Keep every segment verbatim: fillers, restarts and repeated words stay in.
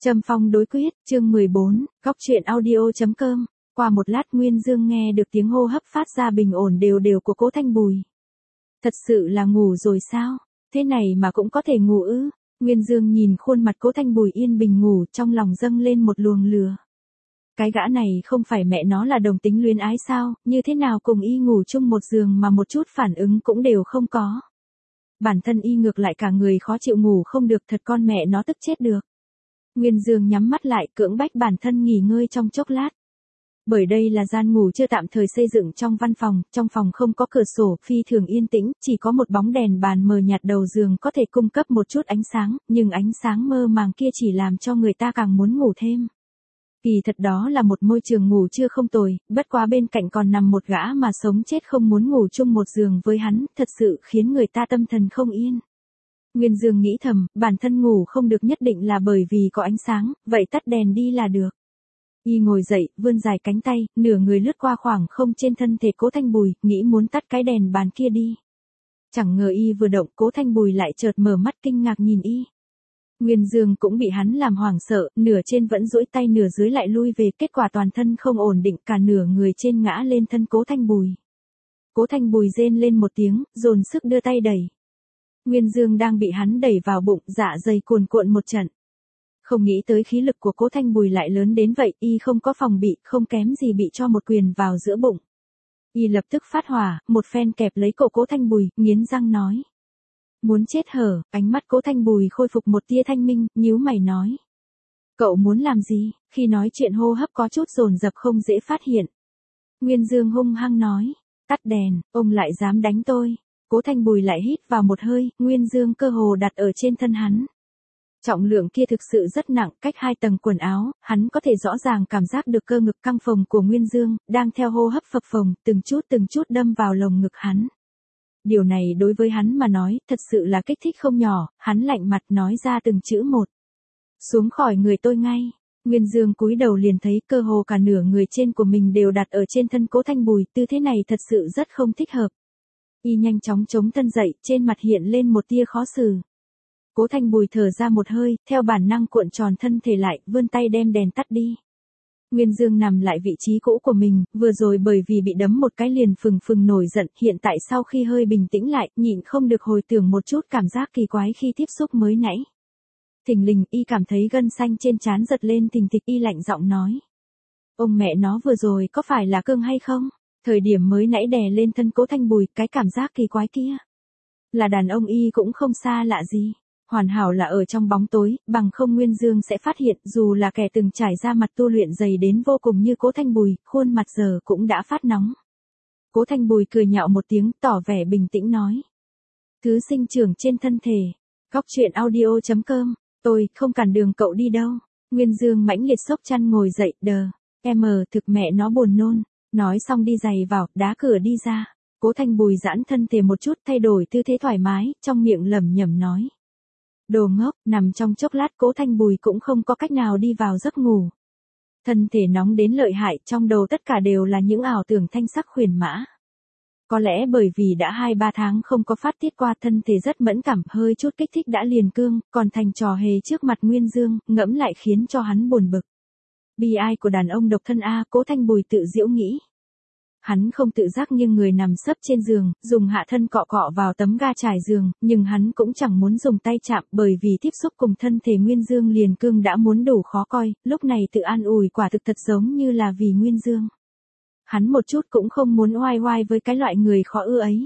Châm phong đối quyết, chương mười bốn, góc truyện audio.com. Qua một lát Nguyên Dương nghe được tiếng hô hấp phát ra bình ổn đều đều của Cố Thanh Bùi. Thật sự là ngủ rồi sao? Thế này mà cũng có thể ngủ ư? Nguyên Dương nhìn khuôn mặt Cố Thanh Bùi yên bình ngủ, trong lòng dâng lên một luồng lửa. Cái gã này không phải mẹ nó là đồng tính luyến ái sao, như thế nào cùng y ngủ chung một giường mà một chút phản ứng cũng đều không có. Bản thân y ngược lại cả người khó chịu ngủ không được, thật con mẹ nó tức chết được. Nguyên Dương nhắm mắt lại cưỡng bách bản thân nghỉ ngơi trong chốc lát. Bởi đây là gian ngủ chưa tạm thời xây dựng trong văn phòng, trong phòng không có cửa sổ, phi thường yên tĩnh, chỉ có một bóng đèn bàn mờ nhạt đầu giường có thể cung cấp một chút ánh sáng, nhưng ánh sáng mơ màng kia chỉ làm cho người ta càng muốn ngủ thêm. Kỳ thật đó là một môi trường ngủ chưa không tồi, bất quá bên cạnh còn nằm một gã mà sống chết không muốn ngủ chung một giường với hắn, thật sự khiến người ta tâm thần không yên. Nguyên Dương nghĩ thầm, bản thân ngủ không được nhất định là bởi vì có ánh sáng, vậy tắt đèn đi là được. Y ngồi dậy, vươn dài cánh tay, nửa người lướt qua khoảng không trên thân thể Cố Thanh Bùi, nghĩ muốn tắt cái đèn bàn kia đi. Chẳng ngờ y vừa động, Cố Thanh Bùi lại chợt mở mắt kinh ngạc nhìn y. Nguyên Dương cũng bị hắn làm hoảng sợ, nửa trên vẫn duỗi tay nửa dưới lại lui về, kết quả toàn thân không ổn định, cả nửa người trên ngã lên thân Cố Thanh Bùi. Cố Thanh Bùi rên lên một tiếng, dồn sức đưa tay đẩy. Nguyên Dương đang bị hắn đẩy vào bụng, dạ dày cuồn cuộn một trận. Không nghĩ tới khí lực của Cố Thanh Bùi lại lớn đến vậy, y không có phòng bị, không kém gì bị cho một quyền vào giữa bụng. Y lập tức phát hỏa, một phen kẹp lấy cổ Cố Thanh Bùi, nghiến răng nói. Muốn chết hở, ánh mắt Cố Thanh Bùi khôi phục một tia thanh minh, nhíu mày nói. Cậu muốn làm gì? Khi nói chuyện hô hấp có chút dồn dập không dễ phát hiện. Nguyên Dương hung hăng nói. Tắt đèn, ông lại dám đánh tôi. Cố Thanh Bùi lại hít vào một hơi, Nguyên Dương cơ hồ đặt ở trên thân hắn. Trọng lượng kia thực sự rất nặng, cách hai tầng quần áo, hắn có thể rõ ràng cảm giác được cơ ngực căng phồng của Nguyên Dương, đang theo hô hấp phập phồng, từng chút từng chút đâm vào lồng ngực hắn. Điều này đối với hắn mà nói, thật sự là kích thích không nhỏ, hắn lạnh mặt nói ra từng chữ một. Xuống khỏi người tôi ngay. Nguyên Dương cúi đầu liền thấy cơ hồ cả nửa người trên của mình đều đặt ở trên thân Cố Thanh Bùi, tư thế này thật sự rất không thích hợp. Y nhanh chóng chống thân dậy, trên mặt hiện lên một tia khó xử. Cố Thanh Bùi thở ra một hơi, theo bản năng cuộn tròn thân thể lại, vươn tay đem đèn tắt đi. Nguyên Dương nằm lại vị trí cũ của mình, vừa rồi bởi vì bị đấm một cái liền phừng phừng nổi giận, hiện tại sau khi hơi bình tĩnh lại, nhịn không được hồi tưởng một chút cảm giác kỳ quái khi tiếp xúc mới nãy. Thình lình, y cảm thấy gân xanh trên trán giật lên thình thịch, y lạnh giọng nói. Ông mẹ nó vừa rồi có phải là cương hay không? Thời điểm mới nãy đè lên thân Cố Thanh Bùi, cái cảm giác kỳ quái kia. Là đàn ông y cũng không xa lạ gì. Hoàn hảo là ở trong bóng tối, bằng không Nguyên Dương sẽ phát hiện, dù là kẻ từng trải ra mặt tu luyện dày đến vô cùng như Cố Thanh Bùi, khuôn mặt giờ cũng đã phát nóng. Cố Thanh Bùi cười nhạo một tiếng, tỏ vẻ bình tĩnh nói. Thứ sinh trưởng trên thân thể. Góc truyện audio.com. Tôi không cản đường cậu đi đâu. Nguyên Dương mãnh liệt sốc chăn ngồi dậy, đờ. Em thực mẹ nó buồn nôn. Nói xong đi giày vào, đá cửa đi ra. Cố Thanh Bùi giãn thân thể một chút, thay đổi tư thế thoải mái, trong miệng lẩm nhẩm nói. Đồ ngốc, nằm trong chốc lát Cố Thanh Bùi cũng không có cách nào đi vào giấc ngủ. Thân thể nóng đến lợi hại, trong đầu tất cả đều là những ảo tưởng thanh sắc khuyển mã. Có lẽ bởi vì đã hai ba tháng không có phát tiết qua, thân thể rất mẫn cảm, hơi chút kích thích đã liền cương, còn thành trò hề trước mặt Nguyên Dương, ngẫm lại khiến cho hắn buồn bực. Bi ai của đàn ông độc thân a, Cố Thanh Bùi tự giễu nghĩ. Hắn không tự giác nghiêng người nằm sấp trên giường, dùng hạ thân cọ cọ vào tấm ga trải giường, nhưng hắn cũng chẳng muốn dùng tay chạm, bởi vì tiếp xúc cùng thân thể Nguyên Dương liền cương đã muốn đủ khó coi, lúc này tự an ủi quả thực thật giống như là vì Nguyên Dương. Hắn một chút cũng không muốn oai oai với cái loại người khó ưa ấy.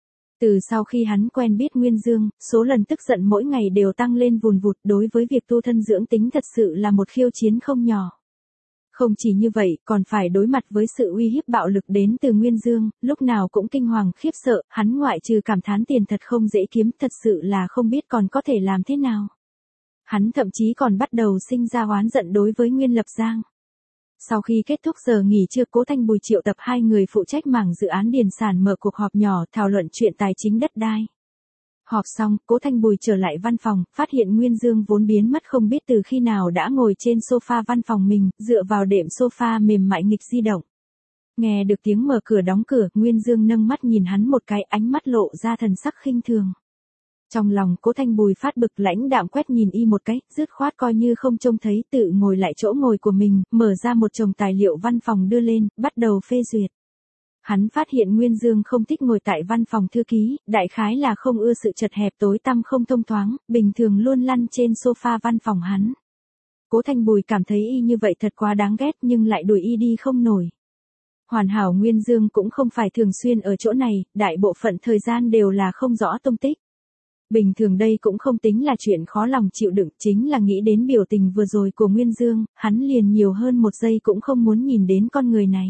Từ sau khi hắn quen biết Nguyên Dương, số lần tức giận mỗi ngày đều tăng lên vùn vụt, đối với việc tu thân dưỡng tính thật sự là một khiêu chiến không nhỏ. Không chỉ như vậy, còn phải đối mặt với sự uy hiếp bạo lực đến từ Nguyên Dương, lúc nào cũng kinh hoàng khiếp sợ, hắn ngoại trừ cảm thán tiền thật không dễ kiếm, thật sự là không biết còn có thể làm thế nào. Hắn thậm chí còn bắt đầu sinh ra oán giận đối với Nguyên Lập Giang. Sau khi kết thúc giờ nghỉ trưa, Cố Thanh Bùi triệu tập hai người phụ trách mảng dự án điền sản mở cuộc họp nhỏ thảo luận chuyện tài chính đất đai. Họp xong, Cố Thanh Bùi trở lại văn phòng, phát hiện Nguyên Dương vốn biến mất không biết từ khi nào đã ngồi trên sofa văn phòng mình, dựa vào đệm sofa mềm mại nghịch di động. Nghe được tiếng mở cửa đóng cửa, Nguyên Dương nâng mắt nhìn hắn một cái, ánh mắt lộ ra thần sắc khinh thường. Trong lòng Cố Thanh Bùi phát bực, lãnh đạm quét nhìn y một cái, dứt khoát coi như không trông thấy, tự ngồi lại chỗ ngồi của mình, mở ra một chồng tài liệu văn phòng đưa lên, bắt đầu phê duyệt. Hắn phát hiện Nguyên Dương không thích ngồi tại văn phòng thư ký, đại khái là không ưa sự chật hẹp tối tăm không thông thoáng, bình thường luôn lăn trên sofa văn phòng hắn. Cố Thanh Bùi cảm thấy y như vậy thật quá đáng ghét nhưng lại đuổi y đi không nổi. Hoàn hảo Nguyên Dương cũng không phải thường xuyên ở chỗ này, đại bộ phận thời gian đều là không rõ tung tích. Bình thường đây cũng không tính là chuyện khó lòng chịu đựng, chính là nghĩ đến biểu tình vừa rồi của Nguyên Dương, hắn liền nhiều hơn một giây cũng không muốn nhìn đến con người này.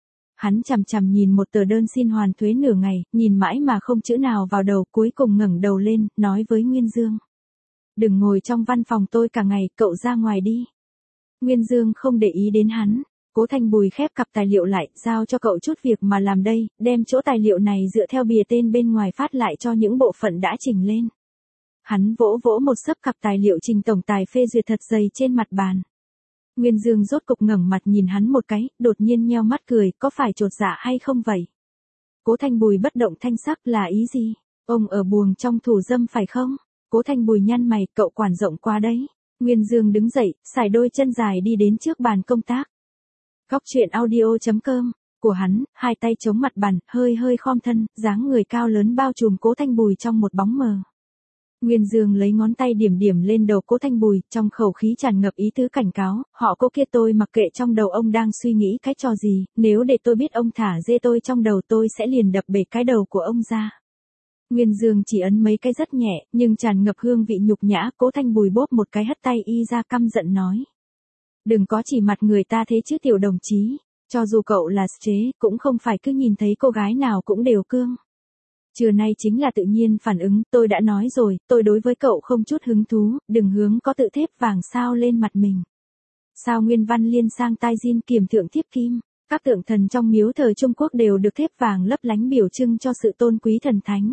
Hắn chằm chằm nhìn một tờ đơn xin hoàn thuế nửa ngày, nhìn mãi mà không chữ nào vào đầu, cuối cùng ngẩng đầu lên, nói với Nguyên Dương. Đừng ngồi trong văn phòng tôi cả ngày, cậu ra ngoài đi. Nguyên Dương không để ý đến hắn. Cố Thanh Bùi khép cặp tài liệu lại, giao cho cậu chút việc mà làm đây, đem chỗ tài liệu này dựa theo bìa tên bên ngoài phát lại cho những bộ phận đã chỉnh lên. Hắn vỗ vỗ một xấp cặp tài liệu trình tổng tài phê duyệt thật dày trên mặt bàn. Nguyên Dương rốt cục ngẩng mặt nhìn hắn một cái, đột nhiên nheo mắt cười, có phải chột dạ hay không vậy? Cố Thanh Bùi bất động thanh sắc, là ý gì? Ông ở buồng trong thủ dâm phải không? Cố Thanh Bùi nhăn mày, cậu quản rộng quá đấy. Nguyên Dương đứng dậy, xài đôi chân dài đi đến trước bàn công tác. Góc truyện audio chấm com của hắn, hai tay chống mặt bàn, hơi hơi khom thân, dáng người cao lớn bao trùm Cố Thanh Bùi trong một bóng mờ. Nguyên Dương lấy ngón tay điểm điểm lên đầu Cố Thanh Bùi, trong khẩu khí tràn ngập ý tứ cảnh cáo, họ Cố kia tôi mặc kệ trong đầu ông đang suy nghĩ cái trò gì, nếu để tôi biết ông thả dê tôi trong đầu tôi sẽ liền đập bể cái đầu của ông ra. Nguyên Dương chỉ ấn mấy cái rất nhẹ, nhưng tràn ngập hương vị nhục nhã, Cố Thanh Bùi bóp một cái hất tay y ra, căm giận nói. Đừng có chỉ mặt người ta thế chứ tiểu đồng chí, cho dù cậu là chế, cũng không phải cứ nhìn thấy cô gái nào cũng đều cương. Trưa nay chính là tự nhiên phản ứng, tôi đã nói rồi, tôi đối với cậu không chút hứng thú, đừng hướng có tự thép vàng sao lên mặt mình. Sao Nguyên Văn Liên sang tai diên kiềm thượng thiếp kim, các tượng thần trong miếu thời Trung Quốc đều được thép vàng lấp lánh biểu trưng cho sự tôn quý thần thánh.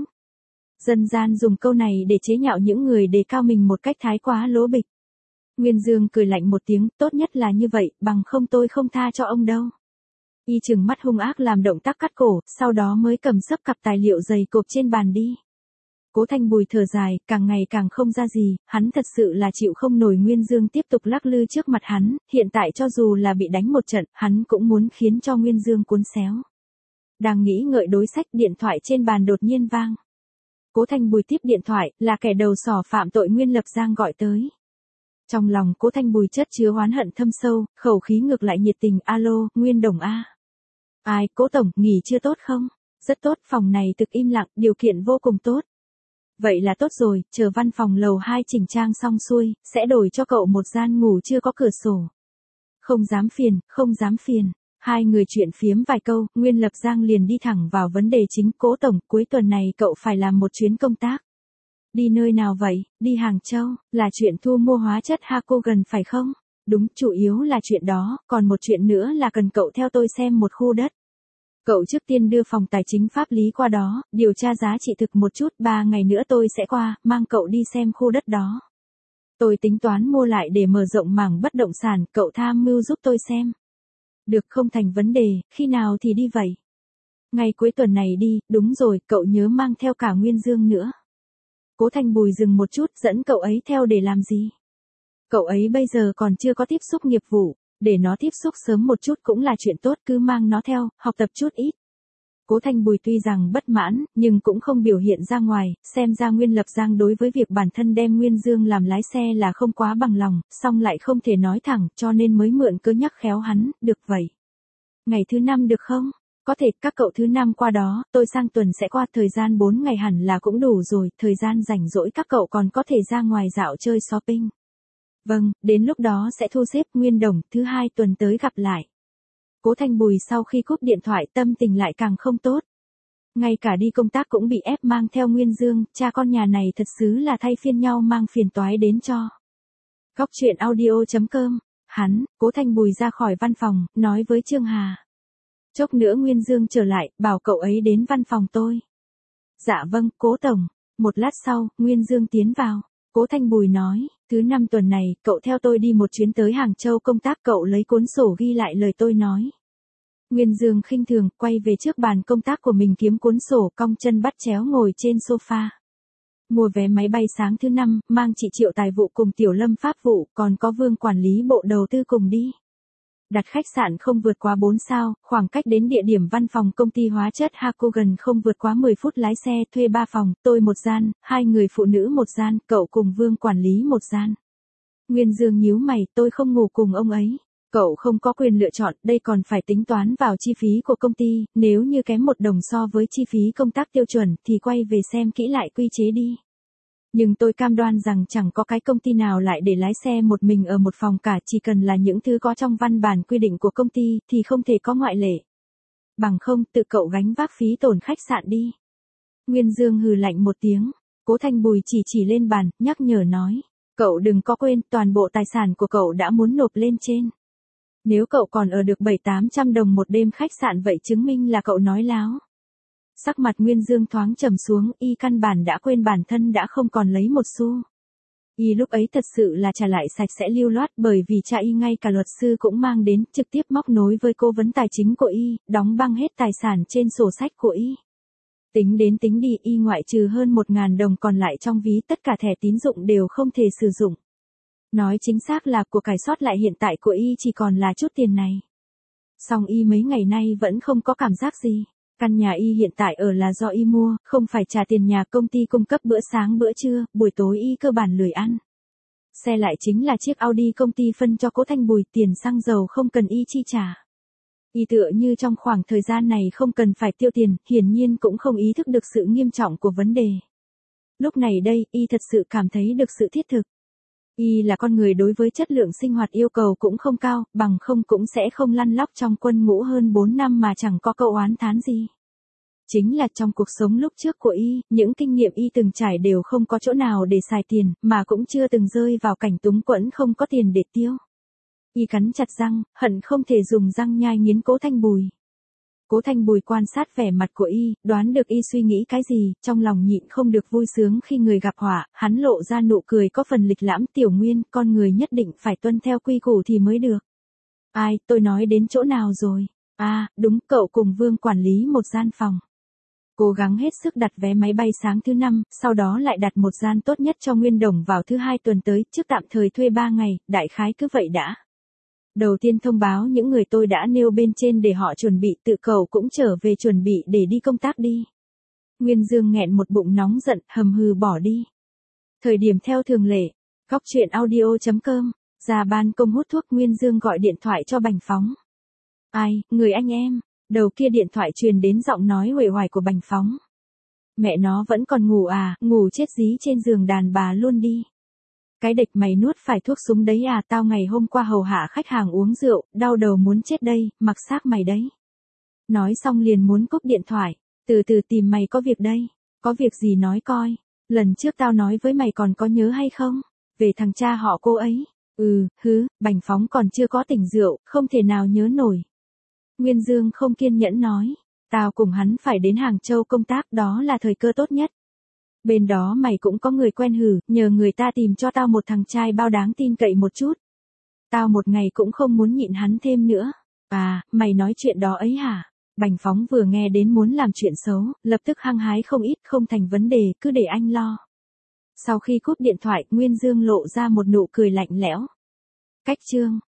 Dân gian dùng câu này để chế nhạo những người đề cao mình một cách thái quá lố bịch. Nguyên Dương cười lạnh một tiếng, tốt nhất là như vậy, bằng không tôi không tha cho ông đâu. Y trừng mắt hung ác làm động tác cắt cổ, sau đó mới cầm xấp cặp tài liệu dày cộp trên bàn đi. Cố Thanh Bùi thở dài, càng ngày càng không ra gì, hắn thật sự là chịu không nổi Nguyên Dương tiếp tục lắc lư trước mặt hắn, hiện tại cho dù là bị đánh một trận, hắn cũng muốn khiến cho Nguyên Dương cuốn xéo. Đang nghĩ ngợi đối sách, điện thoại trên bàn đột nhiên vang. Cố Thanh Bùi tiếp điện thoại, là kẻ đầu sỏ phạm tội Nguyên Lập Giang gọi tới. Trong lòng Cố Thanh Bùi chất chứa oán hận thâm sâu, khẩu khí ngược lại nhiệt tình, alo, Nguyên Đồng a. Ai, Cố Tổng, nghỉ chưa tốt không? Rất tốt, phòng này thực im lặng, điều kiện vô cùng tốt. Vậy là tốt rồi, chờ văn phòng lầu hai chỉnh trang xong xuôi, sẽ đổi cho cậu một gian ngủ chưa có cửa sổ. Không dám phiền, không dám phiền. Hai người chuyện phiếm vài câu, Nguyên Lập Giang liền đi thẳng vào vấn đề chính. Cố Tổng, cuối tuần này cậu phải làm một chuyến công tác. Đi nơi nào vậy? Đi Hàng Châu, là chuyện thu mua hóa chất Hakogen phải không? Đúng, chủ yếu là chuyện đó, còn một chuyện nữa là cần cậu theo tôi xem một khu đất. Cậu trước tiên đưa phòng tài chính pháp lý qua đó, điều tra giá trị thực một chút, ba ngày nữa tôi sẽ qua, mang cậu đi xem khu đất đó. Tôi tính toán mua lại để mở rộng mảng bất động sản, cậu tham mưu giúp tôi xem. Được, không thành vấn đề, khi nào thì đi vậy? Ngày cuối tuần này đi, đúng rồi, cậu nhớ mang theo cả Nguyên Dương nữa. Cố Thanh Bùi dừng một chút, dẫn cậu ấy theo để làm gì? Cậu ấy bây giờ còn chưa có tiếp xúc nghiệp vụ, để nó tiếp xúc sớm một chút cũng là chuyện tốt, cứ mang nó theo, học tập chút ít. Cố Thanh Bùi tuy rằng bất mãn, nhưng cũng không biểu hiện ra ngoài, xem ra Nguyên Lập Giang đối với việc bản thân đem Nguyên Dương làm lái xe là không quá bằng lòng, song lại không thể nói thẳng, cho nên mới mượn cớ nhắc khéo hắn, được vậy. Ngày thứ năm được không? Có thể, các cậu thứ năm qua đó, tôi sang tuần sẽ qua, thời gian bốn ngày hẳn là cũng đủ rồi, thời gian rảnh rỗi các cậu còn có thể ra ngoài dạo chơi shopping. Vâng, đến lúc đó sẽ thu xếp. Nguyên Đồng, thứ hai tuần tới gặp lại. Cố Thanh Bùi sau khi cúp điện thoại tâm tình lại càng không tốt. Ngay cả đi công tác cũng bị ép mang theo Nguyên Dương, cha con nhà này thật xứ là thay phiên nhau mang phiền toái đến cho. Góc truyện audio chấm com, hắn, Cố Thanh Bùi ra khỏi văn phòng, nói với Trương Hà. Chốc nữa Nguyên Dương trở lại, bảo cậu ấy đến văn phòng tôi. Dạ vâng, Cố Tổng. Một lát sau, Nguyên Dương tiến vào. Cố Thanh Bùi nói, thứ năm tuần này, cậu theo tôi đi một chuyến tới Hàng Châu công tác, cậu lấy cuốn sổ ghi lại lời tôi nói. Nguyên Dương khinh thường, quay về trước bàn công tác của mình kiếm cuốn sổ, cong chân bắt chéo ngồi trên sofa. Mua vé máy bay sáng thứ năm, mang chị Triệu tài vụ cùng Tiểu Lâm pháp vụ, còn có Vương quản lý bộ đầu tư cùng đi. Đặt khách sạn không vượt quá bốn sao, khoảng cách đến địa điểm văn phòng công ty hóa chất Hakogan không vượt quá mười phút lái xe, thuê ba phòng, tôi một gian, hai người phụ nữ một gian, cậu cùng Vương quản lý một gian. Nguyên Dương nhíu mày, tôi không ngủ cùng ông ấy. Cậu không có quyền lựa chọn, đây còn phải tính toán vào chi phí của công ty, nếu như kém một đồng so với chi phí công tác tiêu chuẩn thì quay về xem kỹ lại quy chế đi. Nhưng tôi cam đoan rằng chẳng có cái công ty nào lại để lái xe một mình ở một phòng cả, chỉ cần là những thứ có trong văn bản quy định của công ty thì không thể có ngoại lệ. Bằng không, tự cậu gánh vác phí tổn khách sạn đi. Nguyên Dương hừ lạnh một tiếng, Cố Thanh Bùi chỉ chỉ lên bàn, nhắc nhở nói, cậu đừng có quên, toàn bộ tài sản của cậu đã muốn nộp lên trên. Nếu cậu còn ở được bảy tám trăm đồng một đêm khách sạn vậy chứng minh là cậu nói láo. Sắc mặt Nguyên Dương thoáng trầm xuống, y căn bản đã quên bản thân đã không còn lấy một xu. Y lúc ấy thật sự là trả lại sạch sẽ lưu loát, bởi vì cha y ngay cả luật sư cũng mang đến, trực tiếp móc nối với cố vấn tài chính của y, đóng băng hết tài sản trên sổ sách của y. Tính đến tính đi, y ngoại trừ hơn một ngàn đồng còn lại trong ví, tất cả thẻ tín dụng đều không thể sử dụng. Nói chính xác là của cải sót lại hiện tại của y chỉ còn là chút tiền này. Song y mấy ngày nay vẫn không có cảm giác gì. Căn nhà y hiện tại ở là do y mua, không phải trả tiền nhà công ty cung cấp bữa sáng bữa trưa, buổi tối y cơ bản lười ăn. Xe lại chính là chiếc Audi công ty phân cho Cố Thanh Bùi, tiền xăng dầu không cần y chi trả. Y tựa như trong khoảng thời gian này không cần phải tiêu tiền, hiển nhiên cũng không ý thức được sự nghiêm trọng của vấn đề. Lúc này đây, y thật sự cảm thấy được sự thiết thực. Y là con người đối với chất lượng sinh hoạt yêu cầu cũng không cao, bằng không cũng sẽ không lăn lóc trong quân ngũ hơn bốn năm mà chẳng có câu oán thán gì. Chính là trong cuộc sống lúc trước của y, những kinh nghiệm y từng trải đều không có chỗ nào để xài tiền, mà cũng chưa từng rơi vào cảnh túng quẫn không có tiền để tiêu. Y cắn chặt răng, hận không thể dùng răng nhai nghiến Cố Thanh Bùi. Cố Thanh Bùi quan sát vẻ mặt của y, đoán được y suy nghĩ cái gì, trong lòng nhịn không được vui sướng khi người gặp họa, hắn lộ ra nụ cười có phần lịch lãm. Tiểu Nguyên, con người nhất định phải tuân theo quy củ thì mới được. Ai, tôi nói đến chỗ nào rồi? À, đúng, cậu cùng Vương quản lý một gian phòng. Cố gắng hết sức đặt vé máy bay sáng thứ năm, sau đó lại đặt một gian tốt nhất cho Nguyên Đồng vào thứ hai tuần tới, trước tạm thời thuê ba ngày, đại khái cứ vậy đã. Đầu tiên thông báo những người tôi đã nêu bên trên để họ chuẩn bị, tự cậu cũng trở về chuẩn bị để đi công tác đi. Nguyên Dương nghẹn một bụng nóng giận, hầm hừ bỏ đi. Thời điểm theo thường lệ, góc truyện audio chấm com, ra ban công hút thuốc, Nguyên Dương gọi điện thoại cho Bành Phóng. Ai, người anh em, đầu kia điện thoại truyền đến giọng nói uể oải của Bành Phóng. Mẹ nó vẫn còn ngủ à, ngủ chết dí trên giường đàn bà luôn đi. Cái địch mày nuốt phải thuốc súng đấy à, tao ngày hôm qua hầu hạ khách hàng uống rượu, đau đầu muốn chết đây, mặc xác mày đấy. Nói xong liền muốn cúp điện thoại, từ từ tìm mày có việc đây, có việc gì nói coi, lần trước tao nói với mày còn có nhớ hay không, về thằng cha họ cô ấy, ừ, hứ, Bành Phóng còn chưa có tỉnh rượu, không thể nào nhớ nổi. Nguyên Dương không kiên nhẫn nói, tao cùng hắn phải đến Hàng Châu công tác, đó là thời cơ tốt nhất. Bên đó mày cũng có người quen hử, nhờ người ta tìm cho tao một thằng trai bao đáng tin cậy một chút. Tao một ngày cũng không muốn nhịn hắn thêm nữa. À, mày nói chuyện đó ấy hả? Bành Phóng vừa nghe đến muốn làm chuyện xấu, lập tức hăng hái không ít, không thành vấn đề, cứ để anh lo. Sau khi cúp điện thoại, Nguyên Dương lộ ra một nụ cười lạnh lẽo. Cách chương